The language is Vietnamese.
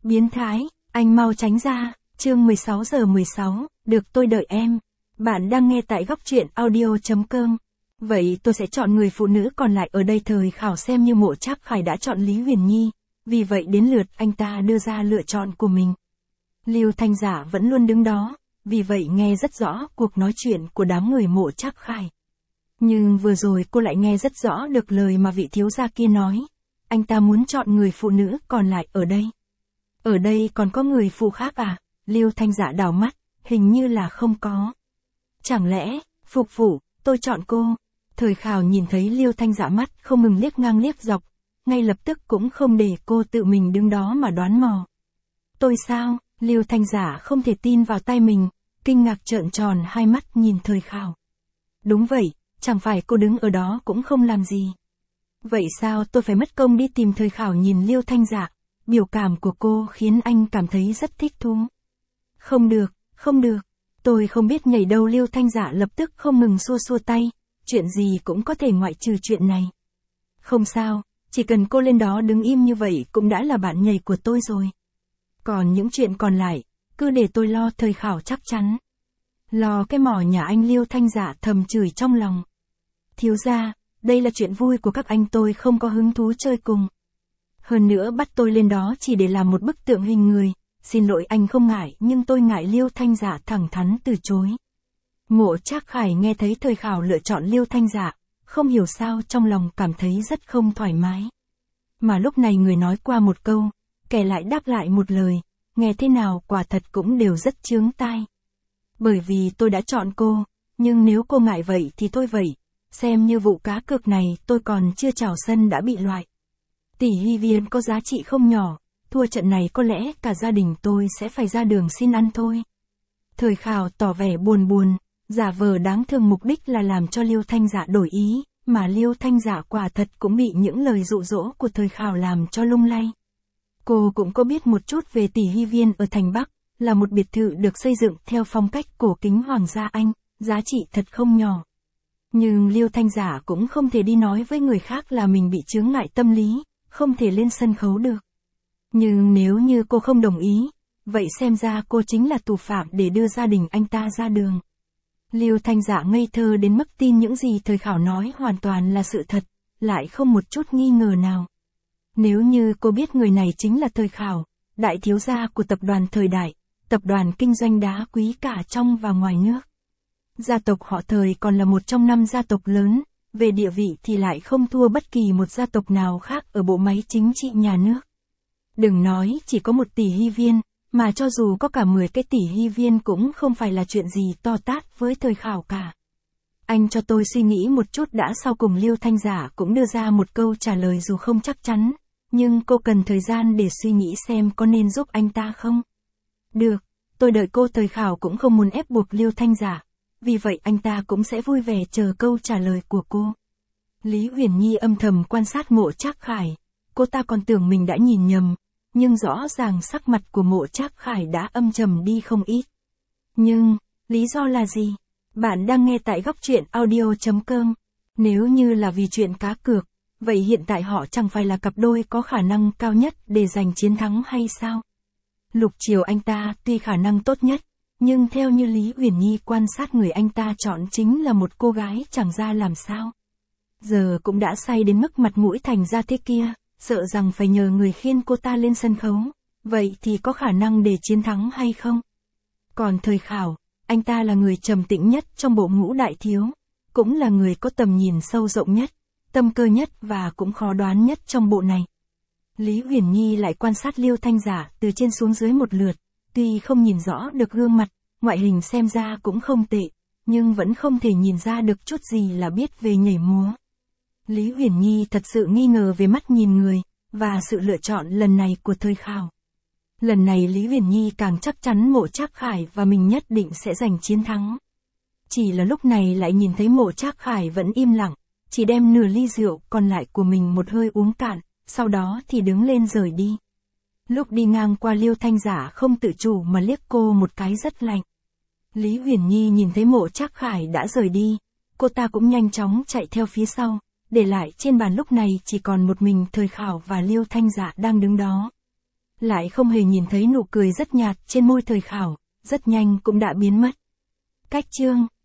Biến thái, anh mau tránh ra, chương 16:16, được tôi đợi em. Bạn đang nghe tại góc truyện audio.com. Vậy tôi sẽ chọn người phụ nữ còn lại ở đây. Thời khảo xem như Mộ Trác Khải đã chọn Lý Huyền Nhi, vì vậy đến lượt anh ta đưa ra lựa chọn của mình. Lưu Thanh Giả vẫn luôn đứng đó, vì vậy nghe rất rõ cuộc nói chuyện của đám người Mộ Trác Khải. Nhưng vừa rồi cô lại nghe rất rõ được lời mà vị thiếu gia kia nói. Anh ta muốn chọn người phụ nữ còn lại ở đây. Ở đây còn có người phụ khác à? Lưu Thanh Giả đảo mắt, hình như là không có. Chẳng lẽ, phục vụ, tôi chọn cô. Thời khảo nhìn thấy Lưu Thanh Giả mắt không ngừng liếc ngang liếc dọc, ngay lập tức cũng không để cô tự mình đứng đó mà đoán mò. Tôi sao? Lưu Thanh Giả không thể tin vào tai mình, kinh ngạc trợn tròn hai mắt nhìn Thời khảo. Đúng vậy, chẳng phải cô đứng ở đó cũng không làm gì. Vậy sao tôi phải mất công đi tìm? Thời khảo nhìn Lưu Thanh Giả, biểu cảm của cô khiến anh cảm thấy rất thích thú. Không được, không được, tôi không biết nhảy đâu. Lưu Thanh Giả lập tức không ngừng xua xua tay, chuyện gì cũng có thể ngoại trừ chuyện này. Không sao, chỉ cần cô lên đó đứng im như vậy cũng đã là bạn nhảy của tôi rồi. Còn những chuyện còn lại, cứ để tôi lo. Thời khảo chắc chắn. Lo cái mỏ nhà anh? Lưu Thanh Giả thầm chửi trong lòng. Thiếu gia, đây là chuyện vui của các anh, tôi không có hứng thú chơi cùng. Hơn nữa bắt tôi lên đó chỉ để làm một bức tượng hình người, xin lỗi anh không ngại nhưng tôi ngại. Lưu Thanh Giả thẳng thắn từ chối. Mộ Trác Khải nghe thấy Thời khảo lựa chọn Lưu Thanh Giả, không hiểu sao trong lòng cảm thấy rất không thoải mái. Mà lúc này người nói qua một câu, kẻ lại đáp lại một lời, nghe thế nào quả thật cũng đều rất chướng tai. Bởi vì tôi đã chọn cô, nhưng nếu cô ngại vậy thì thôi vậy, xem như vụ cá cược này tôi còn chưa chào sân đã bị loại. Tỷ Hy Viên có giá trị không nhỏ, thua trận này có lẽ cả gia đình tôi sẽ phải ra đường xin ăn thôi. Thời khảo tỏ vẻ buồn buồn, giả vờ đáng thương, mục đích là làm cho Lưu Thanh Giả đổi ý, mà Lưu Thanh Giả quả thật cũng bị những lời dụ dỗ của Thời khảo làm cho lung lay. Cô cũng có biết một chút về Tỷ Hy Viên ở thành Bắc, là một biệt thự được xây dựng theo phong cách cổ kính Hoàng gia Anh, giá trị thật không nhỏ. Nhưng Lưu Thanh Giả cũng không thể đi nói với người khác là mình bị chướng ngại tâm lý, không thể lên sân khấu được. Nhưng nếu như cô không đồng ý, vậy xem ra cô chính là tù phạm để đưa gia đình anh ta ra đường. Lưu Thanh Giả ngây thơ đến mức tin những gì Thời khảo nói hoàn toàn là sự thật, lại không một chút nghi ngờ nào. Nếu như cô biết người này chính là Thời khảo, đại thiếu gia của tập đoàn Thời Đại, tập đoàn kinh doanh đá quý cả trong và ngoài nước. Gia tộc họ Thời còn là một trong 5 gia tộc lớn, về địa vị thì lại không thua bất kỳ một gia tộc nào khác ở bộ máy chính trị nhà nước. Đừng nói chỉ có một Tỷ Hy Viên, mà cho dù có cả 10 cái Tỷ Hy Viên cũng không phải là chuyện gì to tát với Thời khảo cả. Anh cho tôi suy nghĩ một chút đã. Sau cùng Lưu Thanh Giả cũng đưa ra một câu trả lời dù không chắc chắn, nhưng cô cần thời gian để suy nghĩ xem có nên giúp anh ta không. Được, tôi đợi cô. Thời khảo cũng không muốn ép buộc Lưu Thanh Giả, vì vậy anh ta cũng sẽ vui vẻ chờ câu trả lời của cô. Lý Huyền Nhi âm thầm quan sát Mộ Trác Khải, cô ta còn tưởng mình đã nhìn nhầm, nhưng rõ ràng sắc mặt của Mộ Trác Khải đã âm trầm đi không ít. Nhưng, lý do là gì? Bạn đang nghe tại góc truyện audio.com. Nếu như là vì chuyện cá cược, vậy hiện tại họ chẳng phải là cặp đôi có khả năng cao nhất để giành chiến thắng hay sao? Lục Triều anh ta tuy khả năng tốt nhất, nhưng theo như Lý Huyền Nhi quan sát, người anh ta chọn chính là một cô gái chẳng ra làm sao. Giờ cũng đã say đến mức mặt mũi thành ra thế kia, sợ rằng phải nhờ người khiêng cô ta lên sân khấu, vậy thì có khả năng để chiến thắng hay không? Còn Thời khảo, anh ta là người trầm tĩnh nhất trong bộ ngũ đại thiếu, cũng là người có tầm nhìn sâu rộng nhất, tâm cơ nhất và cũng khó đoán nhất trong bộ này. Lý Huyền Nhi lại quan sát Lưu Thanh Giả từ trên xuống dưới một lượt, tuy không nhìn rõ được gương mặt, ngoại hình xem ra cũng không tệ, nhưng vẫn không thể nhìn ra được chút gì là biết về nhảy múa. Lý Huyền Nhi thật sự nghi ngờ về mắt nhìn người, và sự lựa chọn lần này của Thời khảo. Lần này Lý Huyền Nhi càng chắc chắn Mộ Trác Khải và mình nhất định sẽ giành chiến thắng. Chỉ là lúc này lại nhìn thấy Mộ Trác Khải vẫn im lặng, chỉ đem nửa ly rượu còn lại của mình một hơi uống cạn, sau đó thì đứng lên rời đi. Lúc đi ngang qua Lưu Thanh Giả không tự chủ mà liếc cô một cái rất lạnh. Lý Huyền Nhi nhìn thấy Mộ Trác Khải đã rời đi, cô ta cũng nhanh chóng chạy theo phía sau, để lại trên bàn lúc này chỉ còn một mình Thời khảo và Lưu Thanh Giả đang đứng đó. lại không hề nhìn thấy nụ cười rất nhạt trên môi thời khảo, rất nhanh cũng đã biến mất. Cách chương